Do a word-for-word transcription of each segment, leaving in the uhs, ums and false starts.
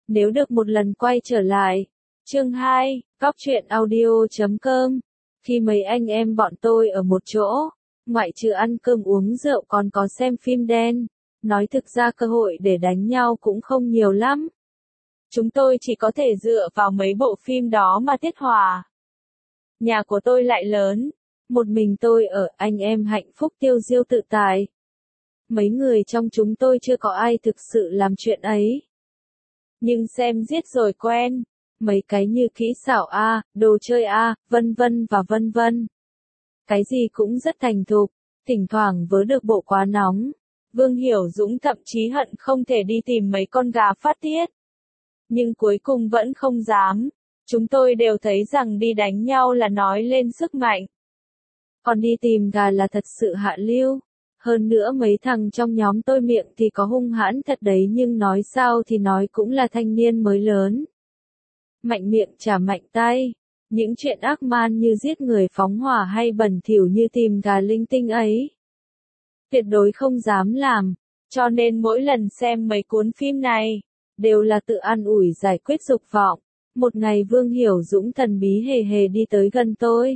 Nếu được một lần quay trở lại. Chương hai, Góc truyện audio chấm com. Khi mấy anh em bọn tôi ở một chỗ, ngoại trừ ăn cơm uống rượu còn có xem phim đen, nói thực ra cơ hội để đánh nhau cũng không nhiều lắm. Chúng tôi chỉ có thể dựa vào mấy bộ phim đó mà tiết hỏa. Nhà của tôi lại lớn, một mình tôi ở, anh em hạnh phúc tiêu diêu tự tại. Mấy người trong chúng tôi chưa có ai thực sự làm chuyện ấy. Nhưng xem giết rồi quen, mấy cái như kỹ xảo A, đồ chơi A, vân vân và vân vân. Cái gì cũng rất thành thục, thỉnh thoảng vớ được bộ quá nóng. Vương Hiểu Dũng thậm chí hận không thể đi tìm mấy con gà phát tiết. Nhưng cuối cùng vẫn không dám. Chúng tôi đều thấy rằng đi đánh nhau là nói lên sức mạnh. Còn đi tìm gà là thật sự hạ lưu. Hơn nữa mấy thằng trong nhóm tôi miệng thì có hung hãn thật đấy, nhưng nói sao thì nói cũng là thanh niên mới lớn. Mạnh miệng chả mạnh tay. Những chuyện ác man như giết người, phóng hỏa hay bẩn thỉu như tìm gà linh tinh ấy, tuyệt đối không dám làm. Cho nên mỗi lần xem mấy cuốn phim này, đều là tự an ủi giải quyết dục vọng. Một ngày Vương Hiểu Dũng thần bí hề hề đi tới gần tôi,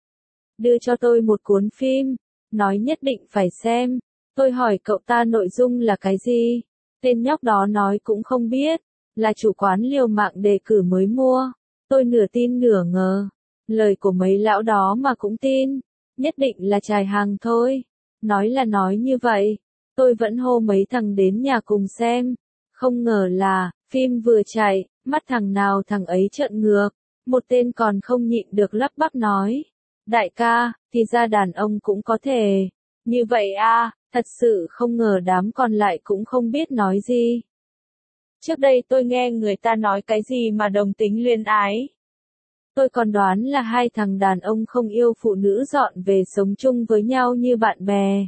đưa cho tôi một cuốn phim, nói nhất định phải xem. Tôi hỏi cậu ta nội dung là cái gì, tên nhóc đó nói cũng không biết, là chủ quán liều mạng đề cử mới mua. Tôi nửa tin nửa ngờ, lời của mấy lão đó mà cũng tin, nhất định là chài hàng thôi. Nói là nói như vậy, tôi vẫn hô mấy thằng đến nhà cùng xem. Không ngờ là, phim vừa chạy, mắt thằng nào thằng ấy trợn ngược, một tên còn không nhịn được lắp bắp nói: đại ca, thì ra đàn ông cũng có thể như vậy à. Thật sự không ngờ đám còn lại cũng không biết nói gì. Trước đây tôi nghe người ta nói cái gì mà đồng tính luyến ái. Tôi còn đoán là hai thằng đàn ông không yêu phụ nữ dọn về sống chung với nhau như bạn bè.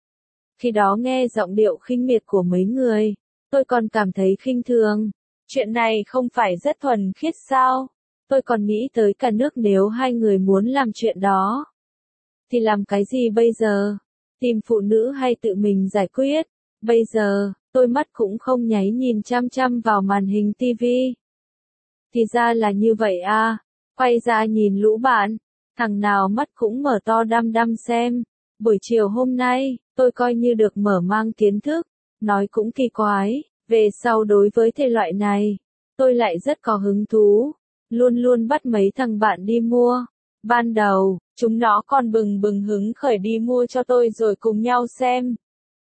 Khi đó nghe giọng điệu khinh miệt của mấy người, tôi còn cảm thấy khinh thường. Chuyện này không phải rất thuần khiết sao? Tôi còn nghĩ tới cả nước nếu hai người muốn làm chuyện đó, thì làm cái gì bây giờ? Tìm phụ nữ hay tự mình giải quyết? Bây giờ, tôi mắt cũng không nháy nhìn chăm chăm vào màn hình tivi. Thì ra là như vậy à, quay ra nhìn lũ bạn, thằng nào mắt cũng mở to đăm đăm xem. Buổi chiều hôm nay, tôi coi như được mở mang kiến thức, nói cũng kỳ quái, về sau đối với thể loại này, tôi lại rất có hứng thú, luôn luôn bắt mấy thằng bạn đi mua. Ban đầu, chúng nó còn bừng bừng hứng khởi đi mua cho tôi rồi cùng nhau xem.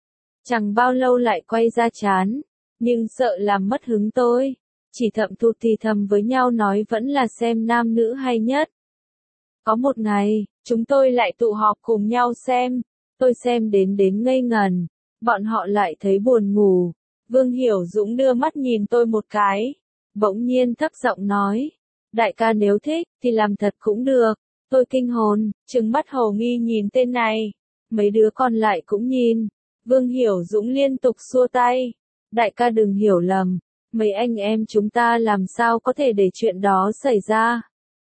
Chẳng bao lâu lại quay ra chán, nhưng sợ làm mất hứng tôi, chỉ thầm thụt thì thầm với nhau nói vẫn là xem nam nữ hay nhất. Có một ngày, chúng tôi lại tụ họp cùng nhau xem, tôi xem đến đến ngây ngần, bọn họ lại thấy buồn ngủ. Vương Hiểu Dũng đưa mắt nhìn tôi một cái, bỗng nhiên thấp giọng nói: đại ca nếu thích, thì làm thật cũng được. Tôi kinh hồn, trừng mắt hầu nghi nhìn tên này. Mấy đứa còn lại cũng nhìn. Vương Hiểu Dũng liên tục xua tay: đại ca đừng hiểu lầm, mấy anh em chúng ta làm sao có thể để chuyện đó xảy ra.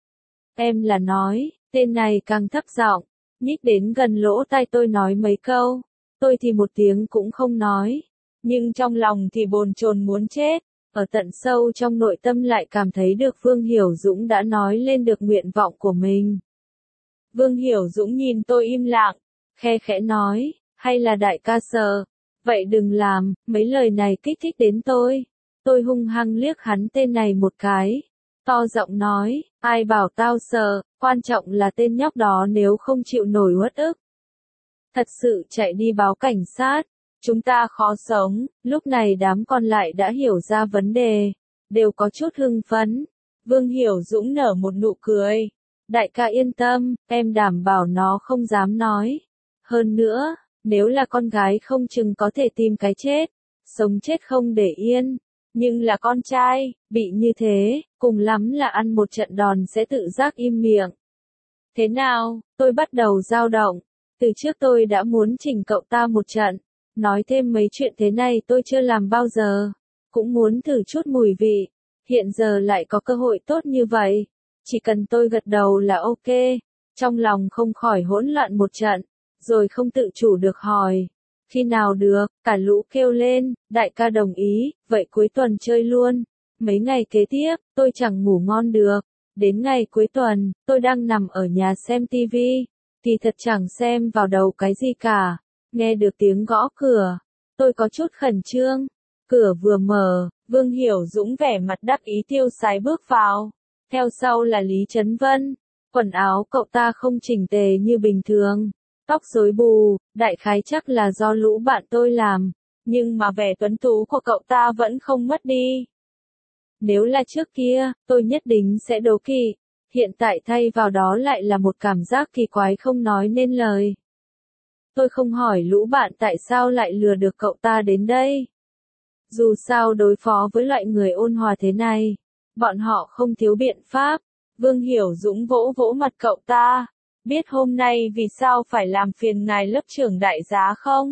Em là nói, tên này càng thấp giọng, nhích đến gần lỗ tai tôi nói mấy câu. Tôi thì một tiếng cũng không nói, nhưng trong lòng thì bồn chồn muốn chết. Ở tận sâu trong nội tâm lại cảm thấy được Vương Hiểu Dũng đã nói lên được nguyện vọng của mình. Vương Hiểu Dũng nhìn tôi im lặng, khe khẽ nói: hay là đại ca sợ? Vậy đừng làm. Mấy lời này kích thích đến tôi. Tôi hung hăng liếc hắn tên này một cái, to giọng nói: ai bảo tao sợ, quan trọng là tên nhóc đó nếu không chịu nổi uất ức, thật sự chạy đi báo cảnh sát, chúng ta khó sống. Lúc này đám còn lại đã hiểu ra vấn đề, đều có chút hưng phấn. Vương Hiểu Dũng nở một nụ cười: đại ca yên tâm, em đảm bảo nó không dám nói. Hơn nữa, nếu là con gái không chừng có thể tìm cái chết, sống chết không để yên. Nhưng là con trai, bị như thế, cùng lắm là ăn một trận đòn sẽ tự giác im miệng. Thế nào, tôi bắt đầu dao động. Từ trước tôi đã muốn chỉnh cậu ta một trận, nói thêm mấy chuyện thế này tôi chưa làm bao giờ, cũng muốn thử chút mùi vị. Hiện giờ lại có cơ hội tốt như vậy, chỉ cần tôi gật đầu là ok. Trong lòng không khỏi hỗn loạn một trận, rồi không tự chủ được hỏi: khi nào được? Cả lũ kêu lên: đại ca đồng ý, vậy cuối tuần chơi luôn. Mấy ngày kế tiếp, tôi chẳng ngủ ngon được. Đến ngày cuối tuần, tôi đang nằm ở nhà xem tivi, thì thật chẳng xem vào đầu cái gì cả. Nghe được tiếng gõ cửa, tôi có chút khẩn trương. Cửa vừa mở, Vương Hiểu Dũng vẻ mặt đắc ý tiêu sái bước vào. Theo sau là Lý Chấn Vân. Quần áo cậu ta không chỉnh tề như bình thường. Tóc rối bù, đại khái chắc là do lũ bạn tôi làm. Nhưng mà vẻ tuấn tú của cậu ta vẫn không mất đi. Nếu là trước kia, tôi nhất định sẽ đố kỵ. Hiện tại thay vào đó lại là một cảm giác kỳ quái không nói nên lời. Tôi không hỏi lũ bạn tại sao lại lừa được cậu ta đến đây. Dù sao đối phó với loại người ôn hòa thế này, bọn họ không thiếu biện pháp. Vương Hiểu Dũng vỗ vỗ mặt cậu ta. Biết hôm nay vì sao phải làm phiền ngài lớp trưởng đại giá không?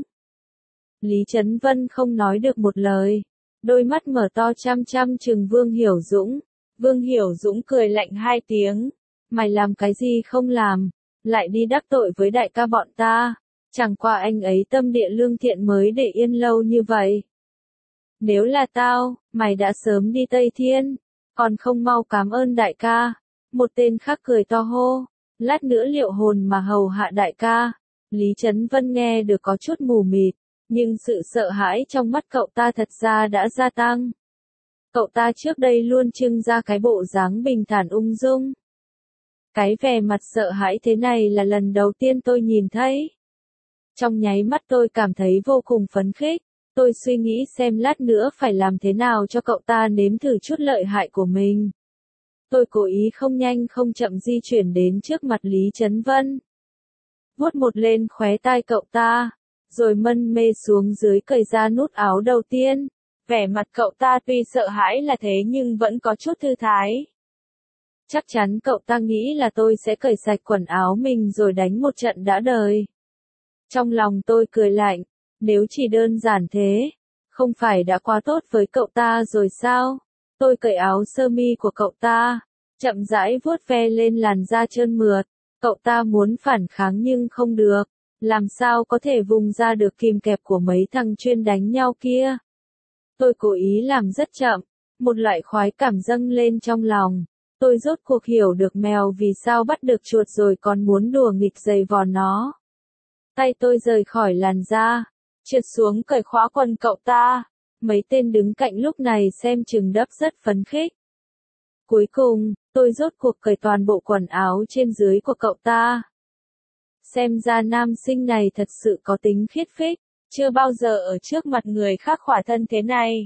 Lý Chấn Vân không nói được một lời. Đôi mắt mở to chăm chăm chừng Vương Hiểu Dũng. Vương Hiểu Dũng cười lạnh hai tiếng. Mày làm cái gì không làm, lại đi đắc tội với đại ca bọn ta. Chẳng qua anh ấy tâm địa lương thiện mới để yên lâu như vậy. Nếu là tao, mày đã sớm đi Tây Thiên, còn không mau cảm ơn đại ca. Một tên khác cười to hô, lát nữa liệu hồn mà hầu hạ đại ca. Lý Chấn Vân nghe được có chút mù mịt, nhưng sự sợ hãi trong mắt cậu ta thật ra đã gia tăng. Cậu ta trước đây luôn trưng ra cái bộ dáng bình thản ung dung. Cái vẻ mặt sợ hãi thế này là lần đầu tiên tôi nhìn thấy. Trong nháy mắt tôi cảm thấy vô cùng phấn khích. Tôi suy nghĩ xem lát nữa phải làm thế nào cho cậu ta nếm thử chút lợi hại của mình. Tôi cố ý không nhanh không chậm di chuyển đến trước mặt Lý Chấn Vân. Vuốt một lên khóe tai cậu ta, rồi mân mê xuống dưới cởi ra nút áo đầu tiên. Vẻ mặt cậu ta tuy sợ hãi là thế nhưng vẫn có chút thư thái. Chắc chắn cậu ta nghĩ là tôi sẽ cởi sạch quần áo mình rồi đánh một trận đã đời. Trong lòng tôi cười lạnh, nếu chỉ đơn giản thế, không phải đã quá tốt với cậu ta rồi sao? Tôi cởi áo sơ mi của cậu ta, chậm rãi vuốt ve lên làn da trơn mượt. Cậu ta muốn phản kháng nhưng không được, làm sao có thể vùng ra được kìm kẹp của mấy thằng chuyên đánh nhau kia. Tôi cố ý làm rất chậm, một loại khoái cảm dâng lên trong lòng. Tôi rốt cuộc hiểu được mèo vì sao bắt được chuột rồi còn muốn đùa nghịch giày vò nó. Tay tôi rời khỏi làn da, trượt xuống cởi khóa quần cậu ta. Mấy tên đứng cạnh lúc này xem chừng đấp rất phấn khích. Cuối cùng, tôi rốt cuộc cởi toàn bộ quần áo trên dưới của cậu ta. Xem ra nam sinh này thật sự có tính khiết phích, chưa bao giờ ở trước mặt người khác khỏa thân thế này.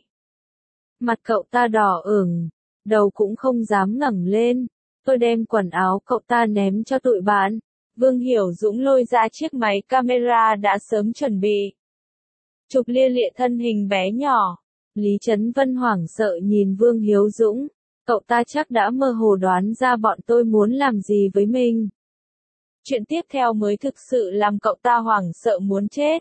Mặt cậu ta đỏ ửng, đầu cũng không dám ngẩng lên. Tôi đem quần áo cậu ta ném cho tụi bạn. Vương Hiểu Dũng lôi ra chiếc máy camera đã sớm chuẩn bị. Chụp lia lịa thân hình bé nhỏ. Lý Chấn Vân hoảng sợ nhìn Vương Hiểu Dũng. Cậu ta chắc đã mơ hồ đoán ra bọn tôi muốn làm gì với mình. Chuyện tiếp theo mới thực sự làm cậu ta hoảng sợ muốn chết.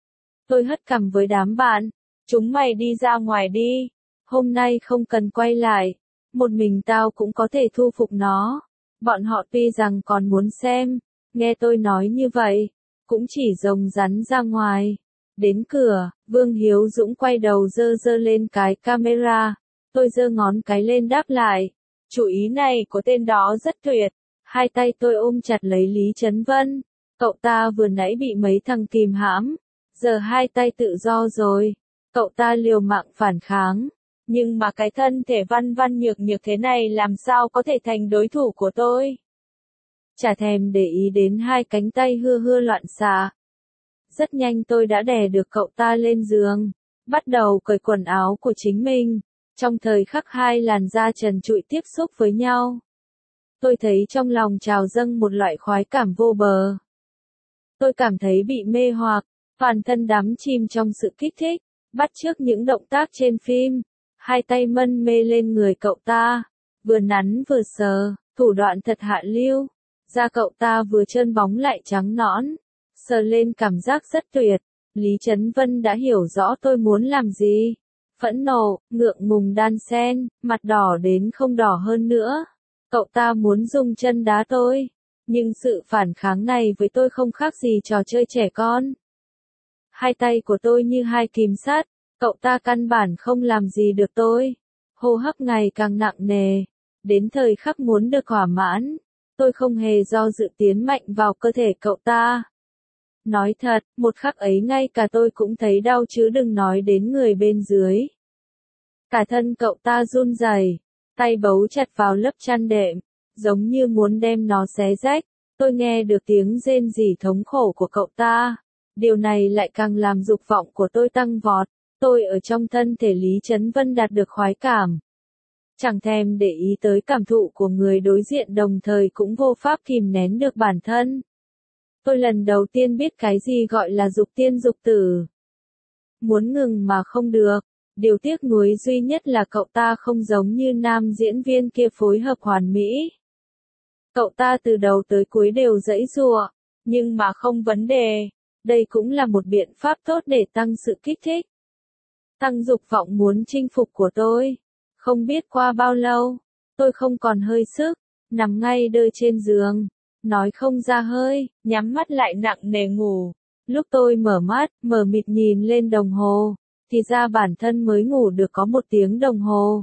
Tôi hất cằm với đám bạn. Chúng mày đi ra ngoài đi. Hôm nay không cần quay lại. Một mình tao cũng có thể thu phục nó. Bọn họ tuy rằng còn muốn xem. Nghe tôi nói như vậy, cũng chỉ rồng rắn ra ngoài. Đến cửa, Vương Hiếu Dũng quay đầu giơ giơ lên cái camera. Tôi giơ ngón cái lên đáp lại. Chủ ý này của tên đó rất tuyệt. Hai tay tôi ôm chặt lấy Lý Chấn Vân. Cậu ta vừa nãy bị mấy thằng kìm hãm. Giờ hai tay tự do rồi. Cậu ta liều mạng phản kháng. Nhưng mà cái thân thể văn văn nhược nhược thế này làm sao có thể thành đối thủ của tôi. Chả thèm để ý đến hai cánh tay hưa hưa loạn xạ. Rất nhanh tôi đã đè được cậu ta lên giường. Bắt đầu cởi quần áo của chính mình. Trong thời khắc hai làn da trần trụi tiếp xúc với nhau. Tôi thấy trong lòng trào dâng một loại khoái cảm vô bờ. Tôi cảm thấy bị mê hoặc, toàn thân đắm chìm trong sự kích thích, bắt chước những động tác trên phim. Hai tay mân mê lên người cậu ta, vừa nắn vừa sờ, thủ đoạn thật hạ lưu. Da cậu ta vừa trơn bóng lại trắng nõn, sờ lên cảm giác rất tuyệt. Lý Chấn Vân đã hiểu rõ tôi muốn làm gì. Phẫn nộ, ngượng ngùng đan xen, mặt đỏ đến không đỏ hơn nữa. Cậu ta muốn dùng chân đá tôi, nhưng sự phản kháng này với tôi không khác gì trò chơi trẻ con. Hai tay của tôi như hai kìm sắt, cậu ta căn bản không làm gì được tôi. hô hấp ngày càng nặng nề. Đến thời khắc muốn được thỏa mãn, tôi không hề do dự tiến mạnh vào cơ thể cậu ta. Nói thật, một khắc ấy ngay cả tôi cũng thấy đau chứ đừng nói đến người bên dưới. Cả thân cậu ta run rẩy, tay bấu chặt vào lớp chăn đệm, giống như muốn đem nó xé rách. Tôi nghe được tiếng rên rỉ thống khổ của cậu ta. Điều này lại càng làm dục vọng của tôi tăng vọt. Tôi ở trong thân thể Lý Chấn Vân đạt được khoái cảm. Chẳng thèm để ý tới cảm thụ của người đối diện, đồng thời cũng vô pháp kìm nén được bản thân. Tôi lần đầu tiên biết cái gì gọi là dục tiên dục tử. Muốn ngừng mà không được. Điều tiếc nuối duy nhất là cậu ta không giống như nam diễn viên kia phối hợp hoàn mỹ. Cậu ta từ đầu tới cuối đều giãy giụa, nhưng mà không vấn đề. Đây cũng là một biện pháp tốt để tăng sự kích thích. Tăng dục vọng muốn chinh phục của tôi. Không biết qua bao lâu, tôi không còn hơi sức, nằm ngay đơ trên giường, nói không ra hơi, nhắm mắt lại nặng nề ngủ. Lúc tôi mở mắt, mờ mịt nhìn lên đồng hồ, thì ra bản thân mới ngủ được có một tiếng đồng hồ.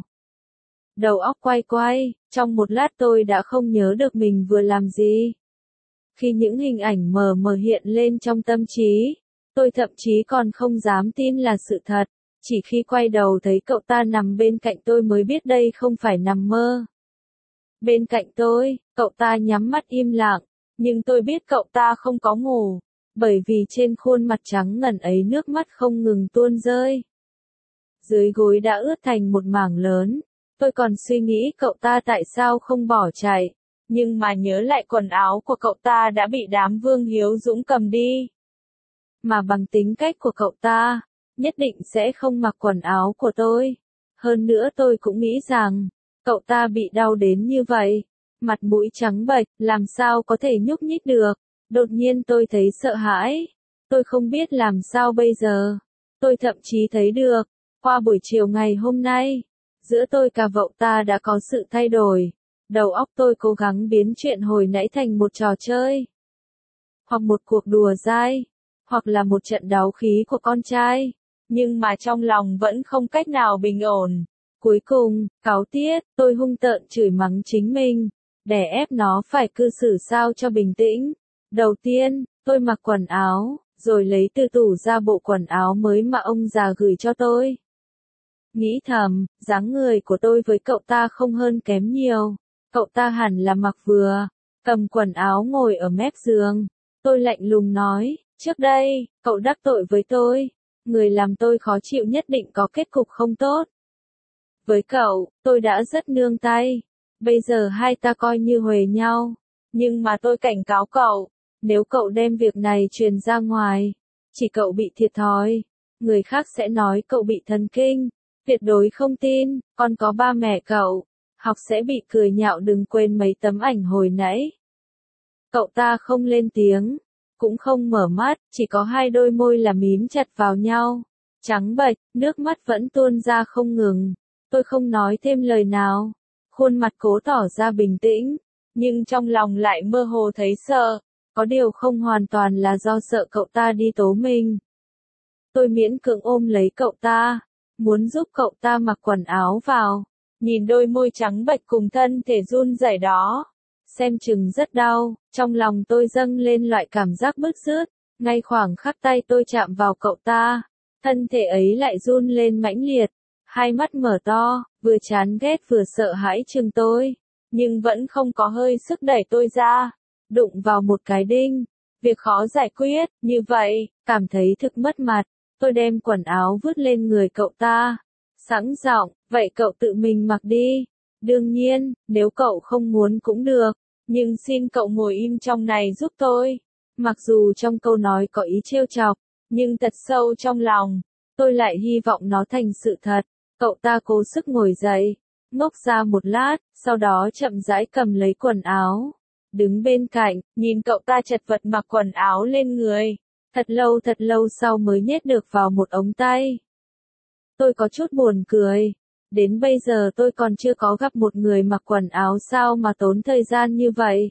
Đầu óc quay quay, trong một lát tôi đã không nhớ được mình vừa làm gì. Khi những hình ảnh mờ mờ hiện lên trong tâm trí, tôi thậm chí còn không dám tin là sự thật. Chỉ khi quay đầu thấy cậu ta nằm bên cạnh tôi mới biết đây không phải nằm mơ. Bên cạnh tôi, cậu ta nhắm mắt im lặng, nhưng tôi biết cậu ta không có ngủ, bởi vì trên khuôn mặt trắng ngần ấy nước mắt không ngừng tuôn rơi. Dưới gối đã ướt thành một mảng lớn, tôi còn suy nghĩ cậu ta tại sao không bỏ chạy, nhưng mà nhớ lại quần áo của cậu ta đã bị đám Vương Hiếu Dũng cầm đi. Mà bằng tính cách của cậu ta, nhất định sẽ không mặc quần áo của tôi. Hơn nữa tôi cũng nghĩ rằng, cậu ta bị đau đến như vậy, mặt mũi trắng bệch, làm sao có thể nhúc nhích được. Đột nhiên tôi thấy sợ hãi. Tôi không biết làm sao bây giờ. Tôi thậm chí thấy được, qua buổi chiều ngày hôm nay, giữa tôi và cậu ta đã có sự thay đổi. Đầu óc tôi cố gắng biến chuyện hồi nãy thành một trò chơi, hoặc một cuộc đùa dai, hoặc là một trận đấu khí của con trai. Nhưng mà trong lòng vẫn không cách nào bình ổn. Cuối cùng, cáu tiết, tôi hung tợn chửi mắng chính mình, để ép nó phải cư xử sao cho bình tĩnh. Đầu tiên, tôi mặc quần áo, rồi lấy từ tủ ra bộ quần áo mới mà ông già gửi cho tôi. Nghĩ thầm, dáng người của tôi với cậu ta không hơn kém nhiều. Cậu ta hẳn là mặc vừa, cầm quần áo ngồi ở mép giường. Tôi lạnh lùng nói, trước đây, cậu đắc tội với tôi. Người làm tôi khó chịu nhất định có kết cục không tốt. Với cậu, tôi đã rất nương tay. Bây giờ hai ta coi như huề nhau. Nhưng mà tôi cảnh cáo cậu, nếu cậu đem việc này truyền ra ngoài, chỉ cậu bị thiệt thòi. Người khác sẽ nói cậu bị thần kinh. Tuyệt đối không tin, còn có ba mẹ cậu. Học sẽ bị cười nhạo, đừng quên mấy tấm ảnh hồi nãy. Cậu ta không lên tiếng, cũng không mở mắt, chỉ có hai đôi môi là mím chặt vào nhau. Trắng bệch, nước mắt vẫn tuôn ra không ngừng. Tôi không nói thêm lời nào. Khuôn mặt cố tỏ ra bình tĩnh, nhưng trong lòng lại mơ hồ thấy sợ. Có điều không hoàn toàn là do sợ cậu ta đi tố mình. Tôi miễn cưỡng ôm lấy cậu ta, muốn giúp cậu ta mặc quần áo vào. Nhìn đôi môi trắng bệch cùng thân thể run rẩy đó, xem chừng rất đau. Trong lòng tôi dâng lên loại cảm giác bứt rứt. Ngay khoảng khắc tay tôi chạm vào cậu ta, thân thể ấy lại run lên mãnh liệt. Hai mắt mở to, vừa chán ghét vừa sợ hãi chừng tôi, nhưng vẫn không có hơi sức đẩy tôi ra. Đụng vào một cái đinh, việc khó giải quyết, như vậy, cảm thấy thực mất mặt. Tôi đem quần áo vứt lên người cậu ta, sẵn giọng, vậy cậu tự mình mặc đi. Đương nhiên, nếu cậu không muốn cũng được, nhưng xin cậu ngồi im trong này giúp tôi. Mặc dù trong câu nói có ý trêu chọc, nhưng thật sâu trong lòng, tôi lại hy vọng nó thành sự thật. Cậu ta cố sức ngồi dậy, ngốc ra một lát, sau đó chậm rãi cầm lấy quần áo. Đứng bên cạnh, nhìn cậu ta chật vật mặc quần áo lên người. Thật lâu thật lâu sau mới nhét được vào một ống tay. Tôi có chút buồn cười. Đến bây giờ tôi còn chưa có gặp một người mặc quần áo sao mà tốn thời gian như vậy.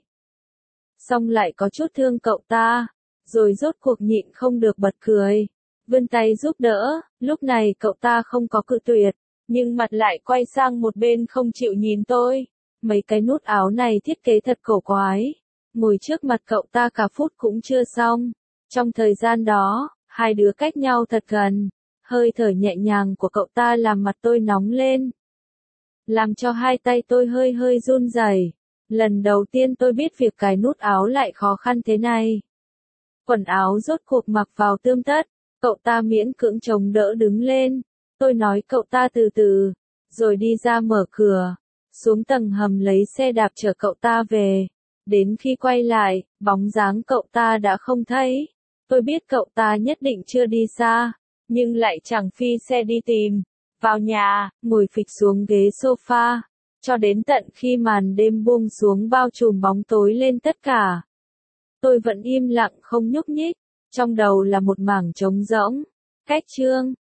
Xong lại có chút thương cậu ta. Rồi rốt cuộc nhịn không được bật cười. Vươn tay giúp đỡ. Lúc này cậu ta không có cự tuyệt. nhưng mặt lại quay sang một bên không chịu nhìn tôi. Mấy cái nút áo này thiết kế thật cổ quái. Ngồi trước mặt cậu ta cả phút cũng chưa xong. Trong thời gian đó, hai đứa cách nhau thật gần. Hơi thở nhẹ nhàng của cậu ta làm mặt tôi nóng lên, làm cho hai tay tôi hơi hơi run rẩy. Lần đầu tiên tôi biết việc cài nút áo lại khó khăn thế này. Quần áo rốt cuộc mặc vào tươm tất, cậu ta miễn cưỡng chống đỡ đứng lên. Tôi nói cậu ta từ từ, rồi đi ra mở cửa, xuống tầng hầm lấy xe đạp chở cậu ta về. Đến khi quay lại, bóng dáng cậu ta đã không thấy. Tôi biết cậu ta nhất định chưa đi xa, nhưng lại chẳng phi xe đi tìm. Vào nhà, ngồi phịch xuống ghế sofa, cho đến tận khi màn đêm buông xuống bao trùm bóng tối lên tất cả. Tôi vẫn im lặng không nhúc nhích, trong đầu là một mảng trống rỗng. Cách chương